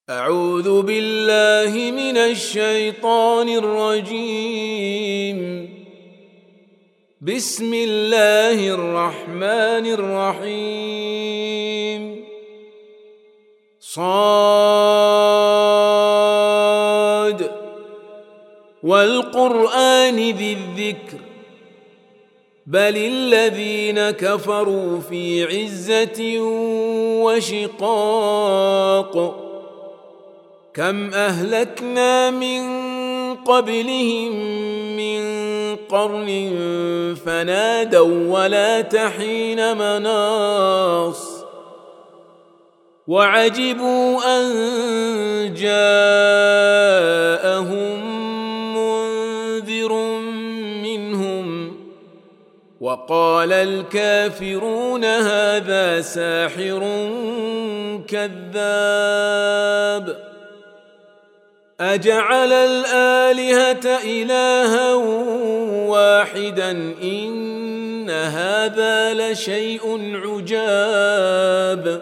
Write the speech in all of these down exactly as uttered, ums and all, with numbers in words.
أعوذ بالله من الشيطان الرجيم. بسم الله الرحمن الرحيم. صاد والقرآن ذي الذكر بل الذين كفروا في عزة وشقاق كم أهلكنا من قبلهم من قرن فنادوا ولا تحين مناص وعجبوا أن جاءهم منذر منهم وقال الكافرون هذا ساحر كذاب أجعل الآلهة إلها واحدا إن هذا لشيء عجاب.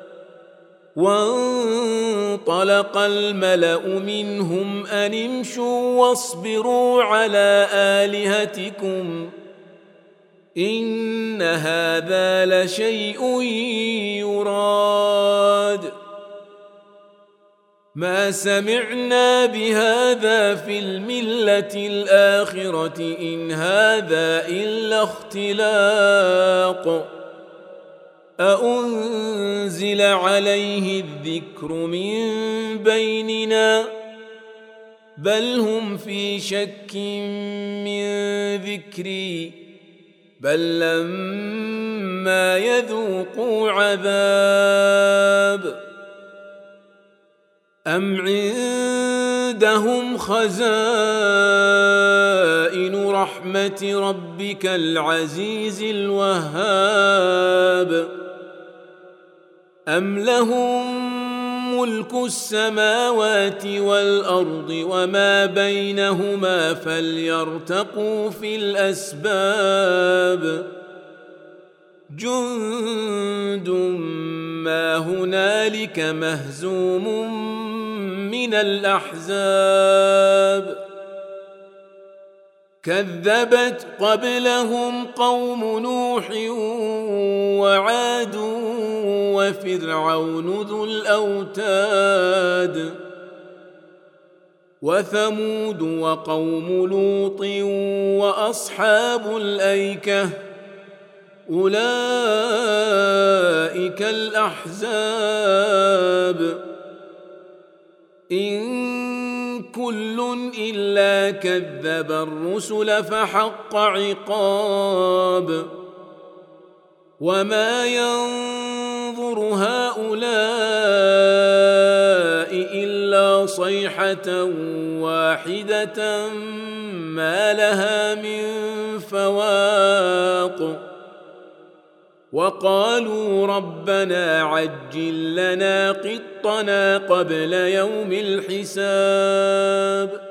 وانطلق الملأ منهم أن امشوا واصبروا على آلهتكم إن هذا لشيء يراد ما سمعنا بهذا في الملة الآخرة إن هذا إلا اختلاق أأنزل عليه الذكر من بيننا بل هم في شك من ذكري بل لما يذوقوا عذاب أم عندهم خزائن رحمة ربك العزيز الوهاب أم لهم ملك السماوات والأرض وما بينهما فليرتقوا في الأسباب جند ما هنالك مهزوم من الأحزاب كذبت قبلهم قوم نوح وعاد وفرعون ذو الأوتاد وثمود وقوم لوط وأصحاب الأيكة أولئك الأحزاب إن كل إلا كذب الرسل فحق عقاب وما ينظر هؤلاء إلا صيحة واحدة ما لها من فواق وقالوا ربنا عجل لنا قطنا قبل يوم الحساب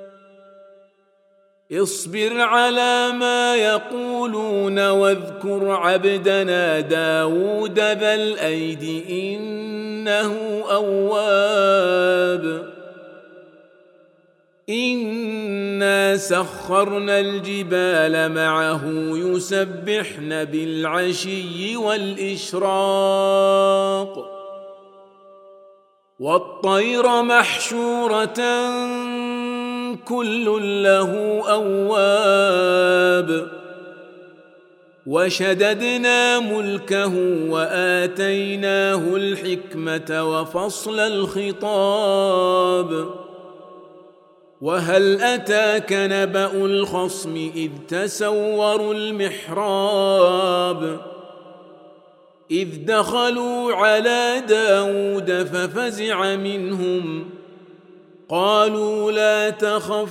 اصبر على ما يقولون واذكر عبدنا داود ذا الأيد إنه أواب إنا سخرنا الجبال معه يسبحن بالعشي والإشراق والطير محشورة كل له أواب وشددنا ملكه وآتيناه الحكمة وفصل الخطاب وهل أتاك نبأ الخصم إذ تسوروا المحراب إذ دخلوا على داود ففزع منهم قالوا لا تخف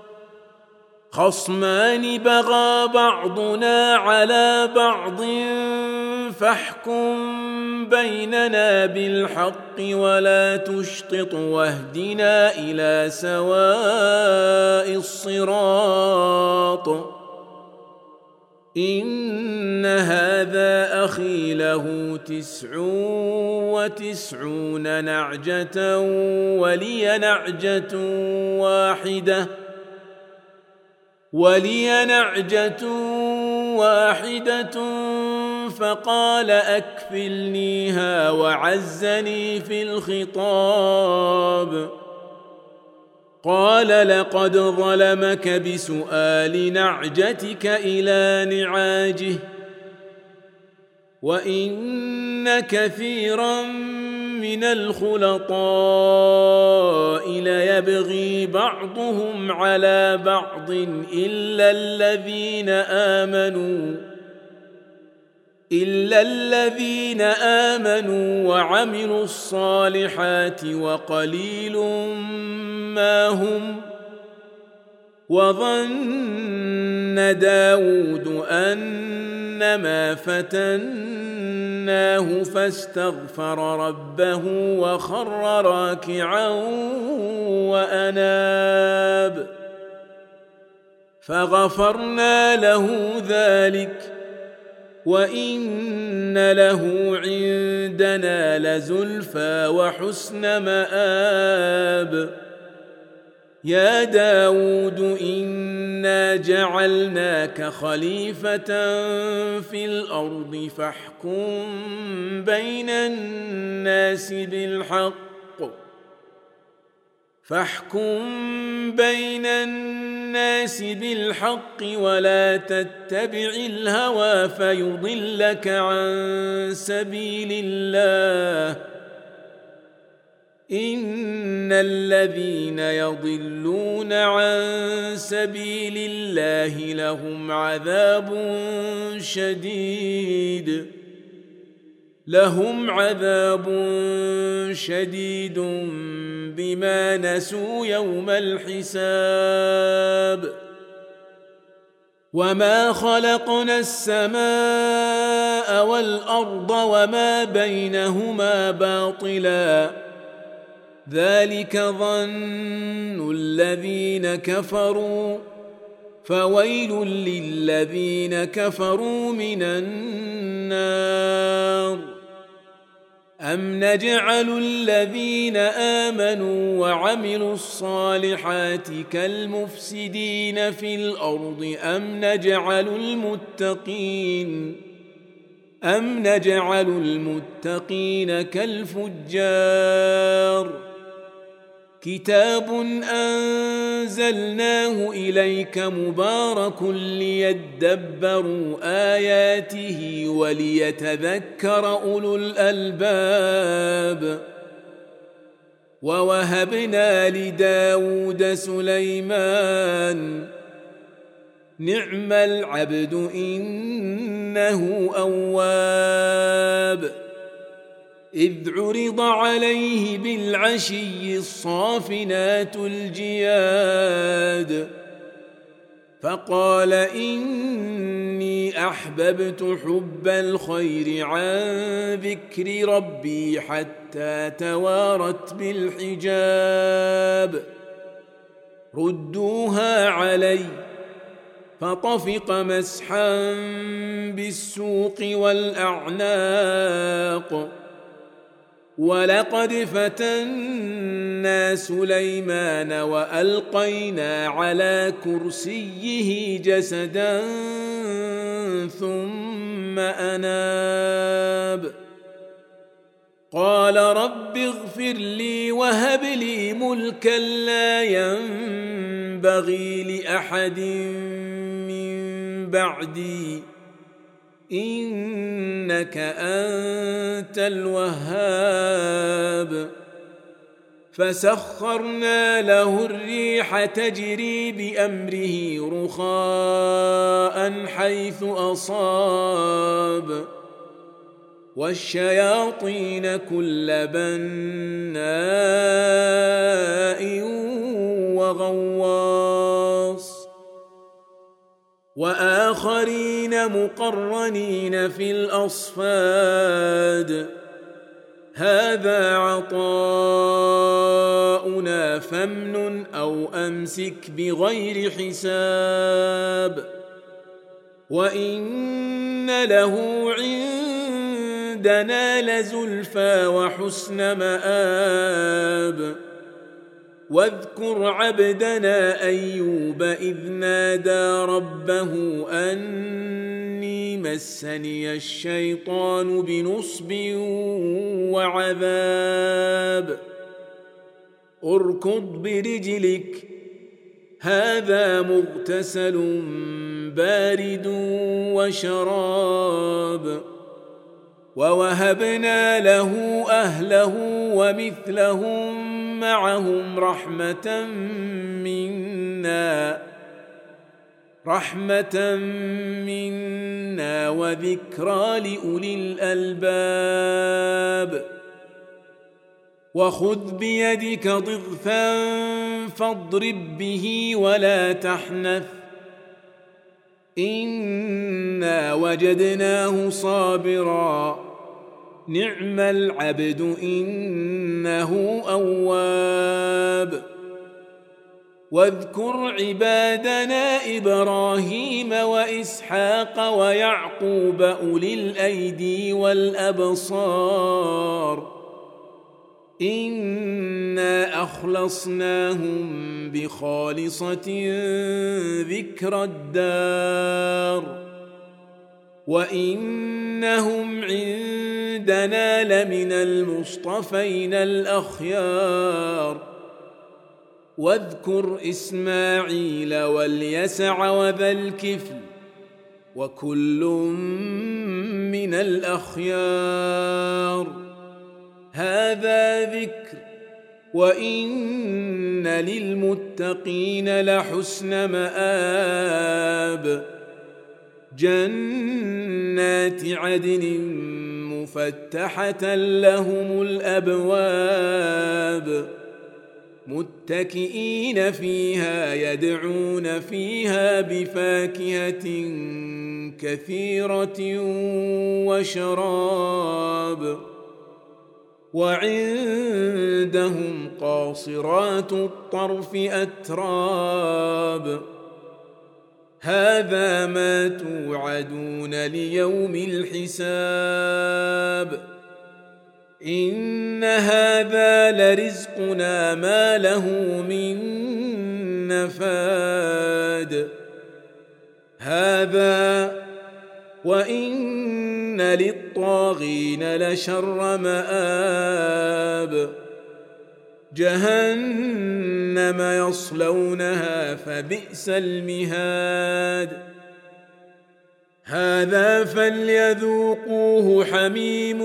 خصمان بغى بعضنا على بعض فاحكم بيننا بالحق ولا تشطط واهدنا إلى سواء الصراط إن هذا أخي له تسع وتسعون نعجة ولي نعجة واحدة ولي نعجة واحدة فقال أكفلنيها وعزني في الخطاب. قال لقد ظلمك بسؤال نعجتك إلى نعاجه وإن كثيرا من الخلطاء ليبغي بعضهم على بعض إلا الذين آمنوا إلا الذين آمنوا وعملوا الصالحات وقليل ما هم. وظن داود أنما فتناه فاستغفر ربه وخر راكعا وأناب فغفرنا له ذلك وإن له عندنا لزلفى وحسن مآب. يا داود إنا جعلناك خليفة في الأرض فاحكم بين الناس بالحق فاحكم بين الناس بالحق ولا تتبع الهوى فيضلك عن سبيل الله. إن الذين يضلون عن سبيل الله لهم عذاب شديد لهم عذاب شديد بما نسوا يوم الحساب. وما خلقنا السماء والأرض وما بينهما باطلا ذلك ظن الذين كفروا فويل للذين كفروا من النار. أم نجعل الذين آمنوا وعملوا الصالحات كالمفسدين في الأرض أم نجعل المتقين أم نجعل المتقين كالفجار. كتاب أنزلناه إليك مبارك ليدبروا آياته وليتذكر أولو الألباب. ووهبنا لداود سليمان نعم العبد إنه أواب. إذ عرض عليه بالعشي الصافنات الجياد فقال إني أحببت حب الخير عن ذكر ربي حتى توارت بالحجاب. ردوها علي فطفق مسحا بالسوق والأعناق. ولقد فتنا سليمان وألقينا على كرسيه جسدا ثم أناب. قال رب اغفر لي وهب لي ملكا لا ينبغي لأحد من بعدي إنك أنت الوهاب. فسخرنا له الريح تجري بأمره رخاء حيث أصاب والشياطين كل بناء وغواص وآخرين مقرنين في الأصفاد. هذا عطاؤنا فامنن أو أمسك بغير حساب. وإن له عندنا لزلفى وحسن مآب واذكر عبدنا أيوب إذ نادى ربه أني مسني الشيطان بنصب وعذاب اركض برجلك هذا مغتسل بارد وشراب ووهبنا له أهله ومثلهم معهم رحمة منا رحمة منا وذكرى لأولي الألباب وخذ بيدك ضغثا فاضرب به ولا تحنث إنا وجدناه صابرا نعم العبد إنه أواب واذكر عبادنا إبراهيم وإسحاق ويعقوب أولي الأيدي والأبصار إنا أخلصناهم بخالصة ذكر الدار وإنهم عندنا لمن المصطفين الأخيار واذكر إسماعيل واليسع وذا الكفل وكل من الأخيار هذا ذكر وإن للمتقين لحسن مآب جنات عدن مفتحة لهم الأبواب متكئين فيها يدعون فيها بفاكهة كثيرة وشراب وعندهم قاصرات الطرف أتراب هذا ما توعدون ليوم الحساب إن هذا لرزقنا ما له من نفاد هذا وإن للطاغين لشر مآب جهنم يصلونها فبئس المهاد هذا فليذوقوه حميم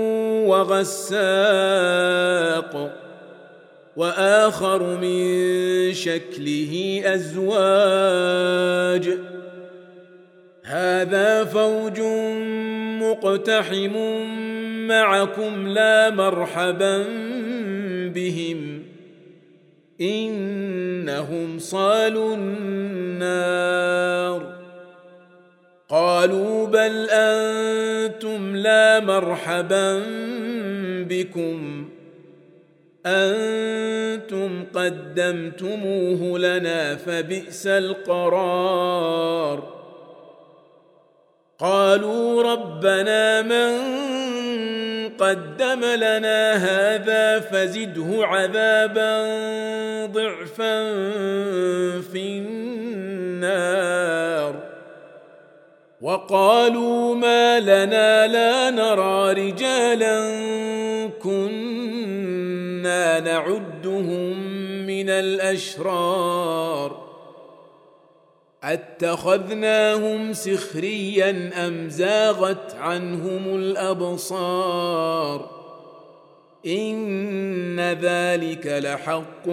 وغساق وآخر من شكله أزواج هذا فوج مقتحم معكم لا مرحبا بهم إنهم صالوا النار قالوا بل أنتم لا مرحبا بكم أنتم قدمتموه لنا فبئس القرار قالوا ربنا من قدم لنا هذا فزده عذابا ضعفا في النار وقالوا ما لنا لا نرى رجالا كنا نعدهم من الأشرار أتخذناهم سخريا أم زاغت عنهم الأبصار إن ذلك لحق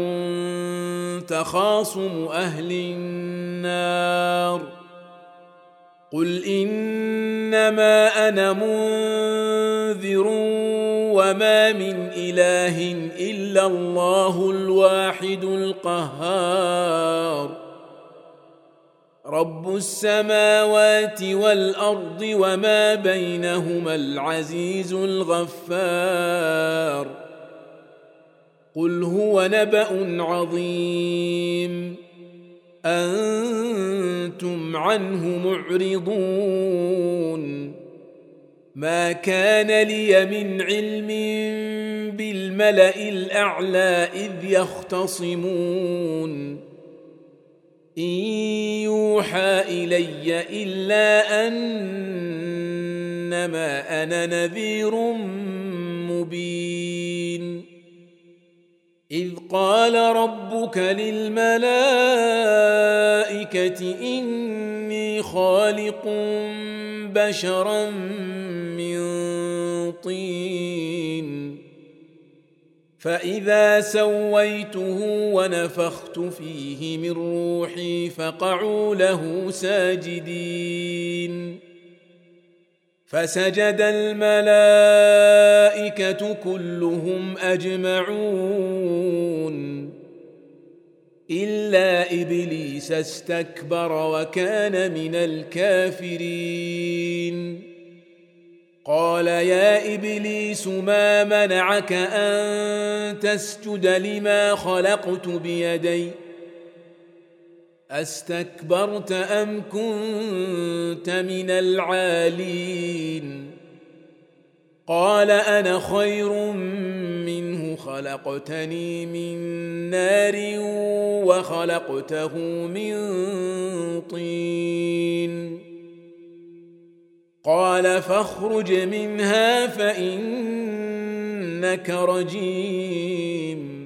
تخاصم أهل النار قل إنما أنا منذر وما من إله إلا الله الواحد القهار رب السماوات والأرض وما بينهما العزيز الغفار قل هو نبأ عظيم أنتم عنه معرضون ما كان لي من علم بالملأ الأعلى إذ يختصمون إن يوحى إلي إلا أنما أنا نذير مبين إذ قال ربك للملائكة إني خالق بشرا من طين فإذا سويته ونفخت فيه من روحي فقعوا له ساجدين فسجد الملائكة كلهم أجمعون إلا إبليس استكبر وكان من الكافرين قال يا إبليس ما منعك أن تسجد لما خلقت بيدي أستكبرت أم كنت من العالين قال أنا خير منه خلقتني من نار وخلقته من طين قال فاخرج منها فإنك رجيم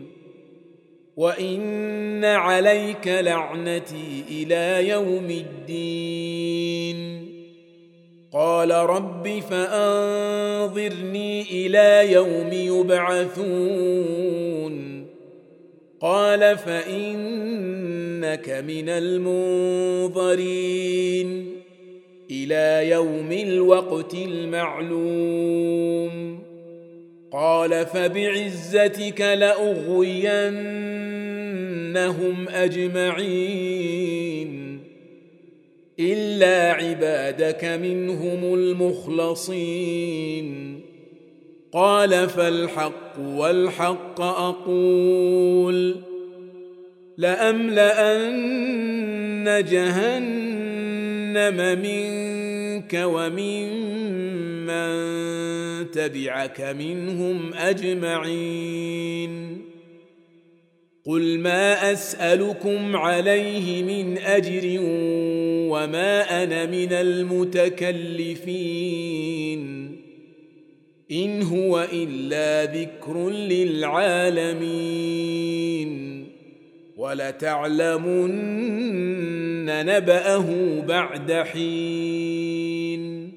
وإن عليك لعنتي إلى يوم الدين قال رب فأنظرني إلى يوم يبعثون قال فإنك من المنظرين إلى يوم الوقت المعلوم قال فبعزتك لأغوينهم أجمعين إلا عبادك منهم المخلصين قال فالحق والحق أقول لأملأن جهنم منك ومن من تبعك منهم أجمعين قل ما أسألكم عليه من أجر وما أنا من المتكلفين إن هو إلا ذكر للعالمين ولتعلمن نبأه بعد حين